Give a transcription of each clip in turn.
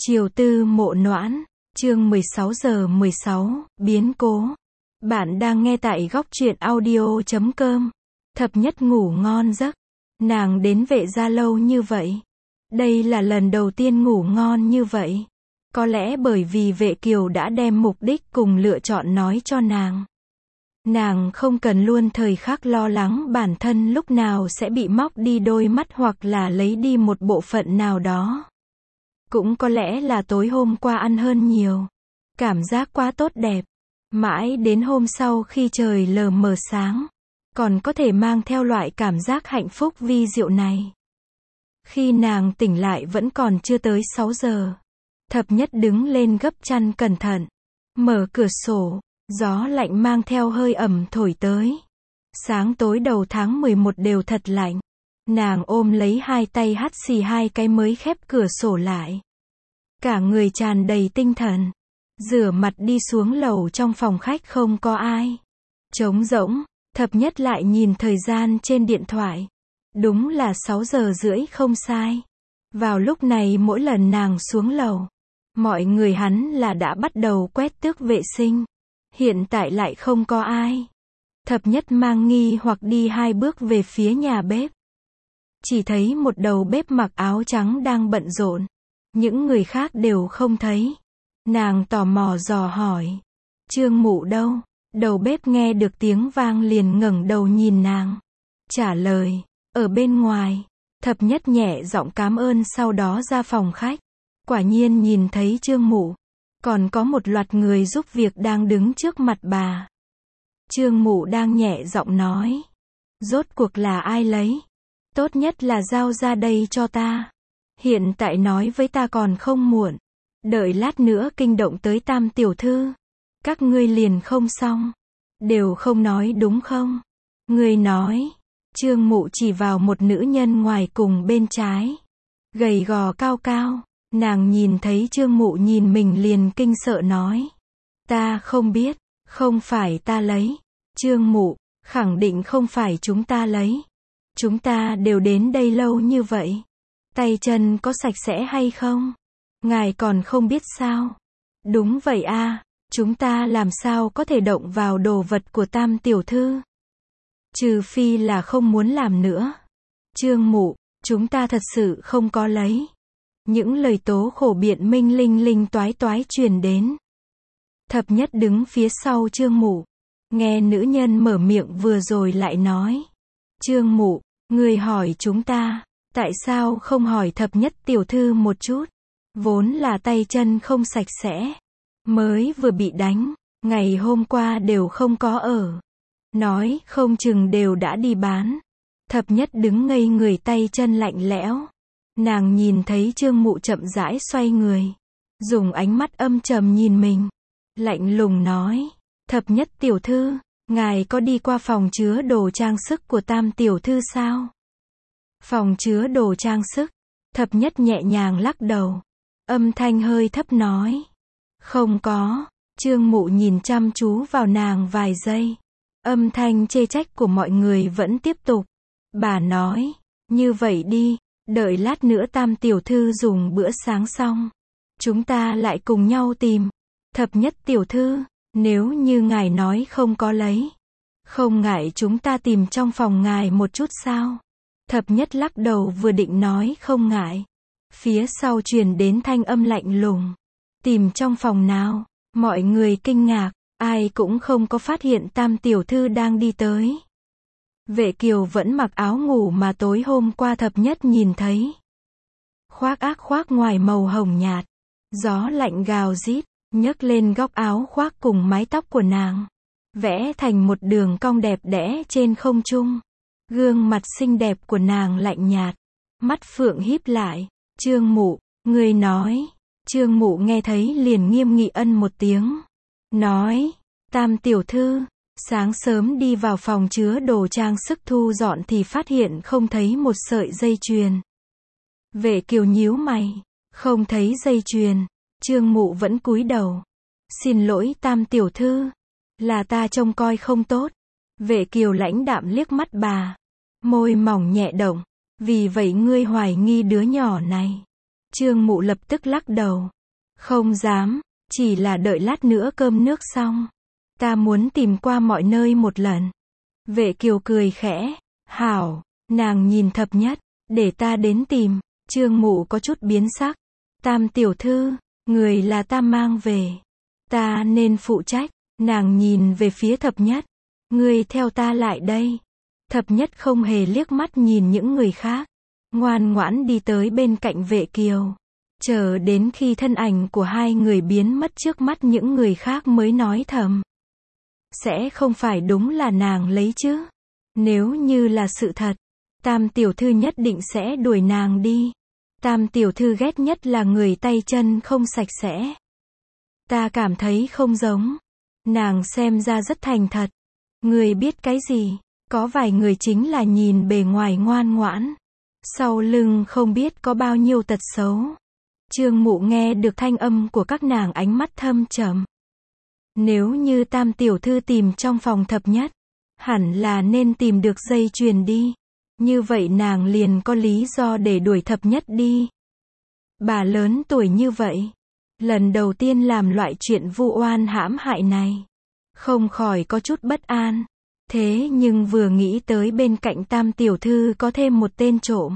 Triều Tư Mộ Noãn, chương 16 giờ 16, biến cố. Bạn đang nghe tại góc truyện audio.com. Thập nhất ngủ ngon giấc. Nàng đến Vệ gia lâu như vậy. Đây là lần đầu tiên ngủ ngon như vậy. Có lẽ bởi vì Vệ Kiều đã đem mục đích cùng lựa chọn nói cho nàng. Nàng không cần luôn thời khắc lo lắng bản thân lúc nào sẽ bị móc đi đôi mắt hoặc là lấy đi một bộ phận nào đó. Cũng có lẽ là tối hôm qua ăn hơn nhiều. Cảm giác quá tốt đẹp. Mãi đến hôm sau khi trời lờ mờ sáng, còn có thể mang theo loại cảm giác hạnh phúc vi diệu này. Khi nàng tỉnh lại vẫn còn chưa tới 6 giờ. Thập nhất đứng lên gấp chăn cẩn thận. Mở cửa sổ, gió lạnh mang theo hơi ẩm thổi tới. Sáng tối đầu tháng 11 đều thật lạnh. Nàng ôm lấy hai tay hắt xì hai cái mới khép cửa sổ lại. Cả người tràn đầy tinh thần. Rửa mặt đi xuống lầu, trong phòng khách không có ai. Trống rỗng, thập nhất lại nhìn thời gian trên điện thoại. Đúng là 6 giờ rưỡi không sai. Vào lúc này mỗi lần nàng xuống lầu, mọi người hắn là đã bắt đầu quét tước vệ sinh. Hiện tại lại không có ai. Thập nhất mang nghi hoặc đi 2 bước về phía nhà bếp. Chỉ thấy một đầu bếp mặc áo trắng đang bận rộn. Những người khác đều không thấy. Nàng tò mò dò hỏi. Trương Mụ đâu? Đầu bếp nghe được tiếng vang liền ngẩng đầu nhìn nàng. Trả lời, ở bên ngoài. Thập nhất nhẹ giọng cảm ơn sau đó ra phòng khách. Quả nhiên nhìn thấy Trương Mụ. Còn có một loạt người giúp việc đang đứng trước mặt bà. Trương Mụ đang nhẹ giọng nói. Rốt cuộc là ai lấy? Tốt nhất là giao ra đây cho ta. Hiện tại nói với ta còn không muộn. Đợi lát nữa kinh động tới Tam tiểu thư. Các ngươi liền không xong. Đều không nói đúng không? Ngươi nói. Trương Mụ chỉ vào một nữ nhân ngoài cùng bên trái. Gầy gò cao cao. Nàng nhìn thấy Trương Mụ nhìn mình liền kinh sợ nói. Ta không biết. Không phải ta lấy. Trương Mụ, khẳng định không phải chúng ta lấy. Chúng ta đều đến đây lâu như vậy. Tay chân có sạch sẽ hay không? Ngài còn không biết sao? Đúng vậy a, chúng ta làm sao có thể động vào đồ vật của Tam tiểu thư? Trừ phi là không muốn làm nữa. Trương Mụ, chúng ta thật sự không có lấy. Những lời tố khổ biện minh linh linh toái toái truyền đến. Thập nhất đứng phía sau Trương Mụ. Nghe nữ nhân mở miệng vừa rồi lại nói. Trương Mụ, người hỏi chúng ta. Tại sao không hỏi thập nhất tiểu thư một chút? Vốn là tay chân không sạch sẽ. Mới vừa bị đánh. Ngày hôm qua đều không có ở. Nói không chừng đều đã đi bán. Thập nhất đứng ngây người, tay chân lạnh lẽo. Nàng nhìn thấy Trương Mụ chậm rãi xoay người. Dùng ánh mắt âm trầm nhìn mình. Lạnh lùng nói. Thập nhất tiểu thư, ngài có đi qua phòng chứa đồ trang sức của Tam tiểu thư sao? Phòng chứa đồ trang sức. Thập nhất nhẹ nhàng lắc đầu. Âm thanh hơi thấp nói. Không có. Trương Mụ nhìn chăm chú vào nàng vài giây. Âm thanh chê trách của mọi người vẫn tiếp tục. Bà nói. Như vậy đi. Đợi lát nữa Tam tiểu thư dùng bữa sáng xong. Chúng ta lại cùng nhau tìm. Thập nhất tiểu thư. Nếu như ngài nói không có lấy. Không ngại chúng ta tìm trong phòng ngài một chút sao? Thập nhất lắc đầu vừa định nói không ngại. Phía sau truyền đến thanh âm lạnh lùng. Tìm trong phòng nào? Mọi người kinh ngạc. Ai cũng không có phát hiện Tam tiểu thư đang đi tới. Vệ Kiều vẫn mặc áo ngủ mà tối hôm qua thập nhất nhìn thấy. Khoác ngoài màu hồng nhạt. Gió lạnh gào rít, nhấc lên góc áo khoác cùng mái tóc của nàng. Vẽ thành một đường cong đẹp đẽ trên không trung. Gương mặt xinh đẹp của nàng lạnh nhạt. Mắt phượng híp lại. Trương Mụ, người nói. Trương Mụ nghe thấy liền nghiêm nghị ân một tiếng. Nói, Tam tiểu thư, sáng sớm đi vào phòng chứa đồ trang sức thu dọn thì phát hiện không thấy một sợi dây chuyền. Vệ Kiều nhíu mày, không thấy dây chuyền. Trương Mụ vẫn cúi đầu. Xin lỗi Tam tiểu thư, là ta trông coi không tốt. Vệ Kiều lãnh đạm liếc mắt bà. Môi mỏng nhẹ động. Vì vậy ngươi hoài nghi đứa nhỏ này. Trương Mụ lập tức lắc đầu. Không dám, chỉ là đợi lát nữa cơm nước xong. Ta muốn tìm qua mọi nơi một lần. Vệ Kiều cười khẽ. Hảo, nàng nhìn Thập Nhất. Để ta đến tìm. Trương Mụ có chút biến sắc. Tam tiểu thư, người là ta mang về. Ta nên phụ trách. Nàng nhìn về phía Thập Nhất. Ngươi theo ta lại đây. Thập Nhất không hề liếc mắt nhìn những người khác. Ngoan ngoãn đi tới bên cạnh Vệ Kiều. Chờ đến khi thân ảnh của hai người biến mất trước mắt những người khác mới nói thầm. Sẽ không phải đúng là nàng lấy chứ? Nếu như là sự thật, Tam tiểu thư nhất định sẽ đuổi nàng đi. Tam tiểu thư ghét nhất là người tay chân không sạch sẽ. Ta cảm thấy không giống. Nàng xem ra rất thành thật. Người biết cái gì? Có vài người chính là nhìn bề ngoài ngoan ngoãn. Sau lưng không biết có bao nhiêu tật xấu. Trương Mụ nghe được thanh âm của các nàng ánh mắt thâm trầm. Nếu như Tam tiểu thư tìm trong phòng Thập Nhất, hẳn là nên tìm được dây chuyền đi. Như vậy nàng liền có lý do để đuổi Thập Nhất đi. Bà lớn tuổi như vậy, lần đầu tiên làm loại chuyện vu oan hãm hại này, không khỏi có chút bất an. Thế nhưng vừa nghĩ tới bên cạnh Tam tiểu thư có thêm một tên trộm,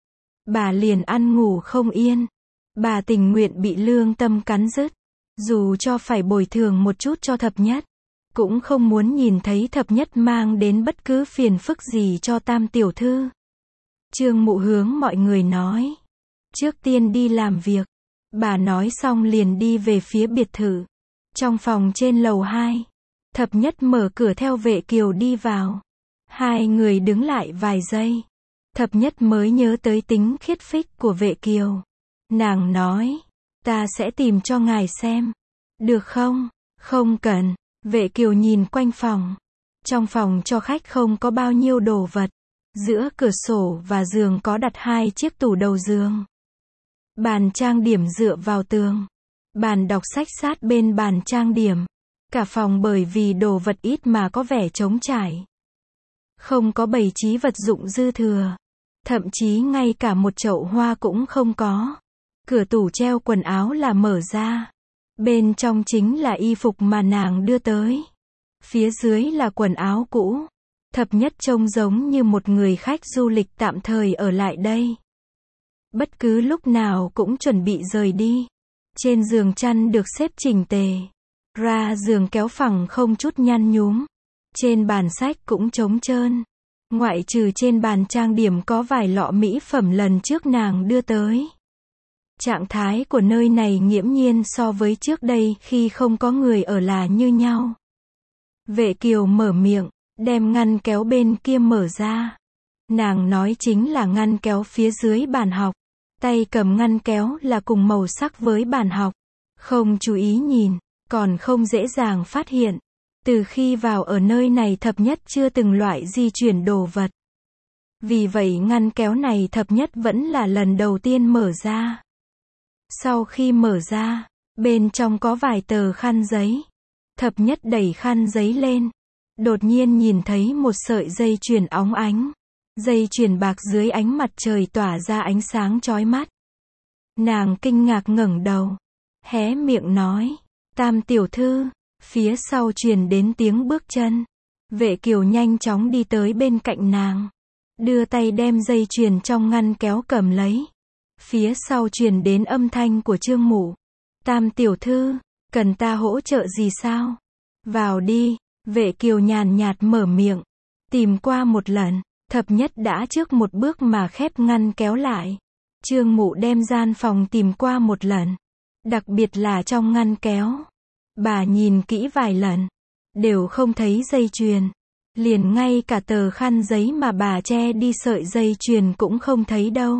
bà liền ăn ngủ không yên. Bà tình nguyện bị lương tâm cắn rứt, dù cho phải bồi thường một chút cho Thập Nhất, cũng không muốn nhìn thấy Thập Nhất mang đến bất cứ phiền phức gì cho Tam tiểu thư. Trương Mụ hướng mọi người nói. Trước tiên đi làm việc. Bà nói xong liền đi về phía biệt thự. Trong phòng trên lầu 2, Thập Nhất mở cửa theo Vệ Kiều đi vào. Hai người đứng lại vài giây. Thập Nhất mới nhớ tới tính khiết phích của Vệ Kiều. Nàng nói, ta sẽ tìm cho ngài xem. Được không? Không cần. Vệ Kiều nhìn quanh phòng. Trong phòng cho khách không có bao nhiêu đồ vật. Giữa cửa sổ và giường có đặt 2 chiếc tủ đầu giường. Bàn trang điểm dựa vào tường. Bàn đọc sách sát bên bàn trang điểm. Cả phòng bởi vì đồ vật ít mà có vẻ trống trải. Không có bày trí vật dụng dư thừa. Thậm chí ngay cả một chậu hoa cũng không có. Cửa tủ treo quần áo là mở ra. Bên trong chính là y phục mà nàng đưa tới. Phía dưới là quần áo cũ. Thập Nhất trông giống như một người khách du lịch tạm thời ở lại đây. Bất cứ lúc nào cũng chuẩn bị rời đi. Trên giường chăn được xếp chỉnh tề. Ra giường kéo phẳng không chút nhăn nhúm. Trên bàn sách cũng trống trơn. Ngoại trừ trên bàn trang điểm có vài lọ mỹ phẩm lần trước nàng đưa tới. Trạng thái của nơi này nghiễm nhiên so với trước đây khi không có người ở là như nhau. Vệ Kiều mở miệng, đem ngăn kéo bên kia mở ra. Nàng nói chính là ngăn kéo phía dưới bàn học. Tay cầm ngăn kéo là cùng màu sắc với bàn học. Không chú ý nhìn, còn không dễ dàng phát hiện. Từ khi vào ở nơi này Thập Nhất chưa từng loại di chuyển đồ vật. Vì vậy ngăn kéo này Thập Nhất vẫn là lần đầu tiên mở ra. Sau khi mở ra, bên trong có vài tờ khăn giấy. Thập Nhất đẩy khăn giấy lên. Đột nhiên nhìn thấy một sợi dây chuyền óng ánh. Dây chuyền bạc dưới ánh mặt trời tỏa ra ánh sáng chói mắt. Nàng kinh ngạc ngẩng đầu. Hé miệng nói. Tam tiểu thư. Phía sau truyền đến tiếng bước chân. Vệ Kiều nhanh chóng đi tới bên cạnh nàng. Đưa tay đem dây chuyền trong ngăn kéo cầm lấy. Phía sau truyền đến âm thanh của Trương Mụ. Tam tiểu thư, cần ta hỗ trợ gì sao? Vào đi. Vệ Kiều nhàn nhạt mở miệng. Tìm qua một lần. Thập Nhất đã trước một bước mà khép ngăn kéo lại. Trương Mụ đem gian phòng tìm qua một lần. Đặc biệt là trong ngăn kéo. Bà nhìn kỹ vài lần. Đều không thấy dây chuyền. Liền ngay cả tờ khăn giấy mà bà che đi sợi dây chuyền cũng không thấy đâu.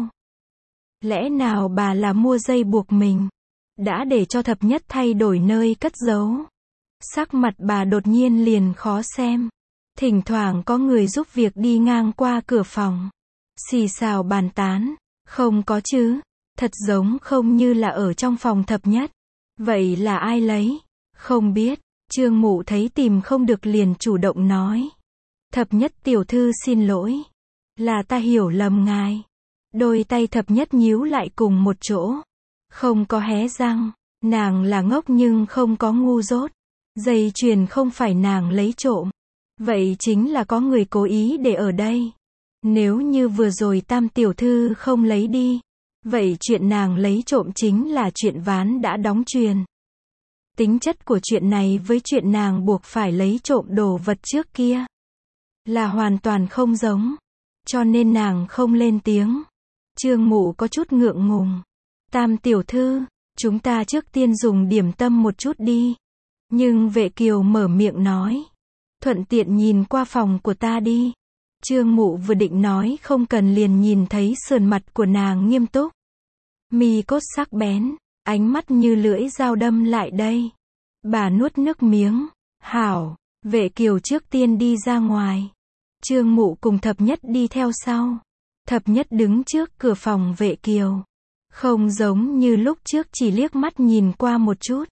Lẽ nào bà là mua dây buộc mình? Đã để cho Thập Nhất thay đổi nơi cất giấu. Sắc mặt bà đột nhiên liền khó xem. Thỉnh thoảng có người giúp việc đi ngang qua cửa phòng. Xì xào bàn tán. Không có chứ. Thật giống không như là ở trong phòng Thập Nhất. Vậy là ai lấy? Không biết. Trương Mụ thấy tìm không được liền chủ động nói. Thập Nhất tiểu thư xin lỗi. Là ta hiểu lầm ngài. Đôi tay thập nhất nhíu lại cùng một chỗ. Không có hé răng. Nàng là ngốc nhưng không có ngu dốt. Dây chuyền không phải nàng lấy trộm. Vậy chính là có người cố ý để ở đây. Nếu như vừa rồi Tam tiểu thư không lấy đi, vậy chuyện nàng lấy trộm chính là chuyện ván đã đóng chuyền. Tính chất của chuyện này với chuyện nàng buộc phải lấy trộm đồ vật trước kia là hoàn toàn không giống. Cho nên nàng không lên tiếng. Trương Mụ có chút ngượng ngùng. Tam tiểu thư, chúng ta trước tiên dùng điểm tâm một chút đi. Nhưng Vệ Kiều mở miệng nói. Thuận tiện nhìn qua phòng của ta đi. Trương Mụ vừa định nói không cần liền nhìn thấy sườn mặt của nàng nghiêm túc. Mi cốt sắc bén, ánh mắt như lưỡi dao đâm lại đây. Bà nuốt nước miếng. Hảo, Vệ Kiều trước tiên đi ra ngoài. Trương Mụ cùng Thập Nhất đi theo sau. Thập Nhất đứng trước cửa phòng Vệ Kiều. Không giống như lúc trước chỉ liếc mắt nhìn qua một chút.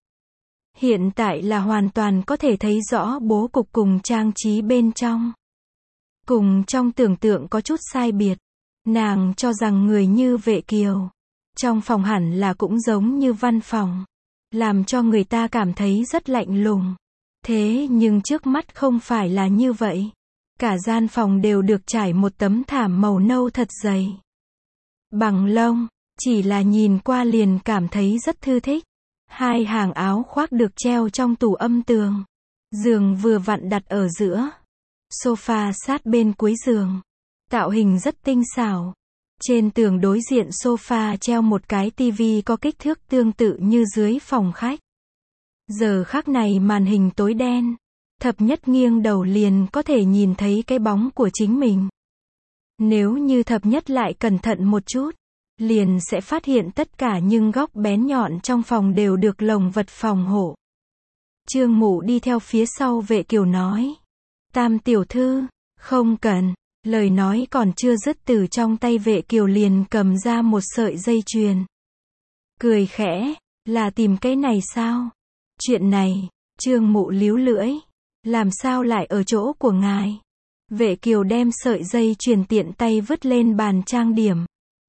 Hiện tại là hoàn toàn có thể thấy rõ bố cục cùng trang trí bên trong. Cùng trong tưởng tượng có chút sai biệt. Nàng cho rằng người như Vệ Kiều trong phòng hẳn là cũng giống như văn phòng, làm cho người ta cảm thấy rất lạnh lùng. Thế nhưng trước mắt không phải là như vậy. Cả gian phòng đều được trải một tấm thảm màu nâu thật dày. Bằng lông, chỉ là nhìn qua liền cảm thấy rất thư thích. Hai hàng áo khoác được treo trong tủ âm tường. Giường vừa vặn đặt ở giữa. Sofa sát bên cuối giường. Tạo hình rất tinh xảo. Trên tường đối diện sofa treo một cái tivi có kích thước tương tự như dưới phòng khách. Giờ khắc này màn hình tối đen. Thập Nhất nghiêng đầu liền có thể nhìn thấy cái bóng của chính mình. Nếu như Thập Nhất lại cẩn thận một chút, liền sẽ phát hiện tất cả những góc bén nhọn trong phòng đều được lồng vật phòng hộ. Trương Mụ đi theo phía sau Vệ Kiều nói. Tam tiểu thư, không cần. Lời nói còn chưa dứt từ trong tay Vệ Kiều liền cầm ra một sợi dây chuyền. Cười khẽ, là tìm cái này sao? Chuyện này, Trương Mụ líu lưỡi. Làm sao lại ở chỗ của ngài? Vệ Kiều đem sợi dây chuyền tiện tay vứt lên bàn trang điểm.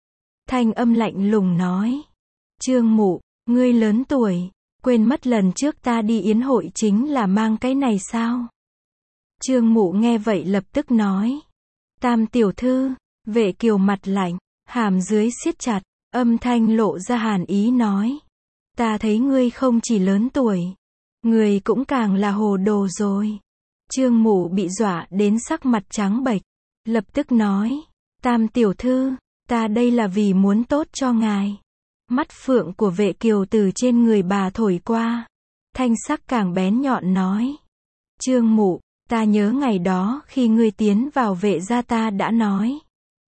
Thanh âm lạnh lùng nói. Trương Mụ, ngươi lớn tuổi, quên mất lần trước ta đi yến hội chính là mang cái này sao? Trương Mụ nghe vậy lập tức nói. Tam tiểu thư, Vệ Kiều mặt lạnh, hàm dưới siết chặt, âm thanh lộ ra hàn ý nói. Ta thấy ngươi không chỉ lớn tuổi, ngươi cũng càng là hồ đồ rồi. Trương Mụ bị dọa đến sắc mặt trắng bệch, lập tức nói. Tam tiểu thư, ta đây là vì muốn tốt cho ngài. Mắt phượng của Vệ Kiều từ trên người bà thổi qua. Thanh sắc càng bén nhọn nói. Trương Mụ, ta nhớ ngày đó khi ngươi tiến vào Vệ gia ta đã nói.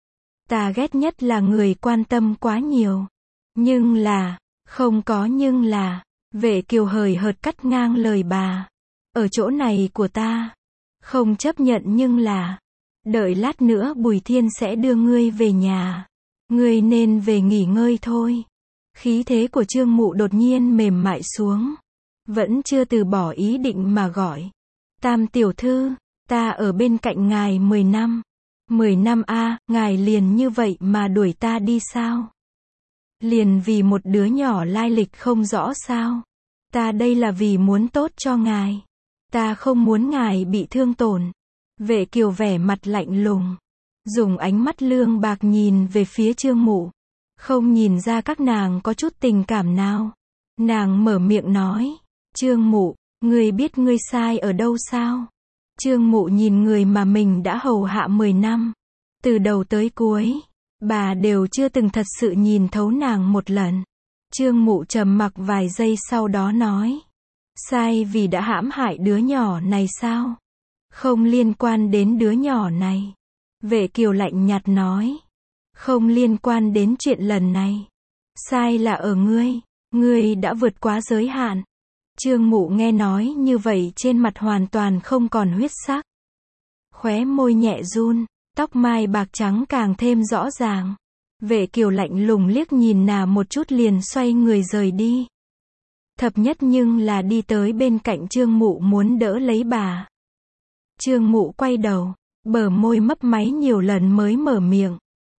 Ta ghét nhất là người quan tâm quá nhiều. Nhưng là, không có nhưng là. Vệ Kiều hời hợt cắt ngang lời bà. Ở chỗ này của ta, không chấp nhận nhưng là. Đợi lát nữa Bùi Thiên sẽ đưa ngươi về nhà. Ngươi nên về nghỉ ngơi thôi. Khí thế của Trương Mụ đột nhiên mềm mại xuống. Vẫn chưa từ bỏ ý định mà gọi. Tam tiểu thư, ta ở bên cạnh ngài 10 năm. 10 năm a, ngài liền như vậy mà đuổi ta đi sao? Liền vì một đứa nhỏ lai lịch không rõ sao? Ta đây là vì muốn tốt cho ngài. Ta không muốn ngài bị thương tổn. Vệ Kiều vẻ mặt lạnh lùng. Dùng ánh mắt lương bạc nhìn về phía Trương Mụ. Không nhìn ra các nàng có chút tình cảm nào. Nàng mở miệng nói. Trương Mụ, ngươi biết ngươi sai ở đâu sao? Trương Mụ nhìn người mà mình đã hầu hạ 10 năm. Từ đầu tới cuối, bà đều chưa từng thật sự nhìn thấu nàng một lần. Trương Mụ trầm mặc vài giây sau đó nói. Sai vì đã hãm hại đứa nhỏ này sao? Không liên quan đến đứa nhỏ này. Vệ Kiều lạnh nhạt nói. Không liên quan đến chuyện lần này. Sai là ở ngươi. Ngươi đã vượt quá giới hạn. Trương Mụ nghe nói như vậy trên mặt hoàn toàn không còn huyết sắc. Khóe môi nhẹ run, tóc mai bạc trắng càng thêm rõ ràng. Vệ Kiều lạnh lùng liếc nhìn nàng một chút liền xoay người rời đi. Thập Nhất nhưng là đi tới bên cạnh Trương Mụ muốn đỡ lấy bà. Trương Mụ quay đầu, bờ môi mấp máy nhiều lần mới mở miệng.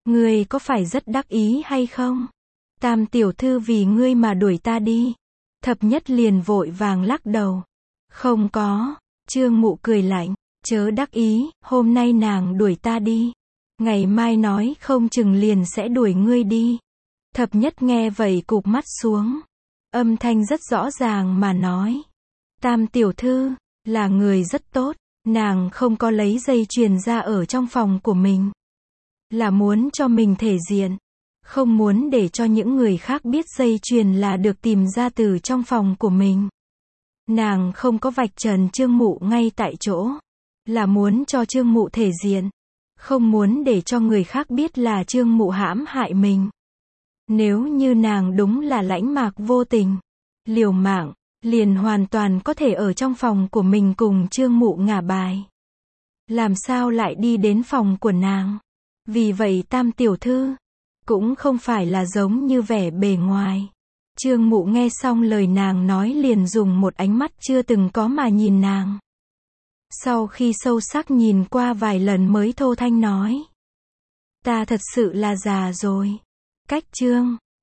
Ngươi có phải rất đắc ý hay không? Tam tiểu thư vì ngươi mà đuổi ta đi. Thập nhất liền vội vàng lắc đầu. Không có. Trương Mụ cười lạnh. Chớ đắc ý, hôm nay nàng đuổi ta đi. Ngày mai nói không chừng liền sẽ đuổi ngươi đi. Thập nhất nghe vậy cụp mắt xuống. Âm thanh rất rõ ràng mà nói. Tam tiểu thư, là người rất tốt. Nàng không có lấy dây chuyền ra ở trong phòng của mình. Là muốn cho mình thể diện. Không muốn để cho những người khác biết dây chuyền là được tìm ra từ trong phòng của mình. Nàng không có vạch trần Trương Mụ ngay tại chỗ. Là muốn cho Trương Mụ thể diện. Không muốn để cho người khác biết là Trương Mụ hãm hại mình. Nếu như nàng đúng là lãnh mạc vô tình, liều mạng, liền hoàn toàn có thể ở trong phòng của mình cùng Trương Mụ ngả bài. Làm sao lại đi đến phòng của nàng? Vì vậy Tam tiểu thư cũng không phải là giống như vẻ bề ngoài. Trương Mụ nghe xong lời nàng nói liền dùng một ánh mắt chưa từng có mà nhìn nàng. Sau khi sâu sắc nhìn qua vài lần mới thô thanh nói. Ta thật sự là già rồi. Cách Trương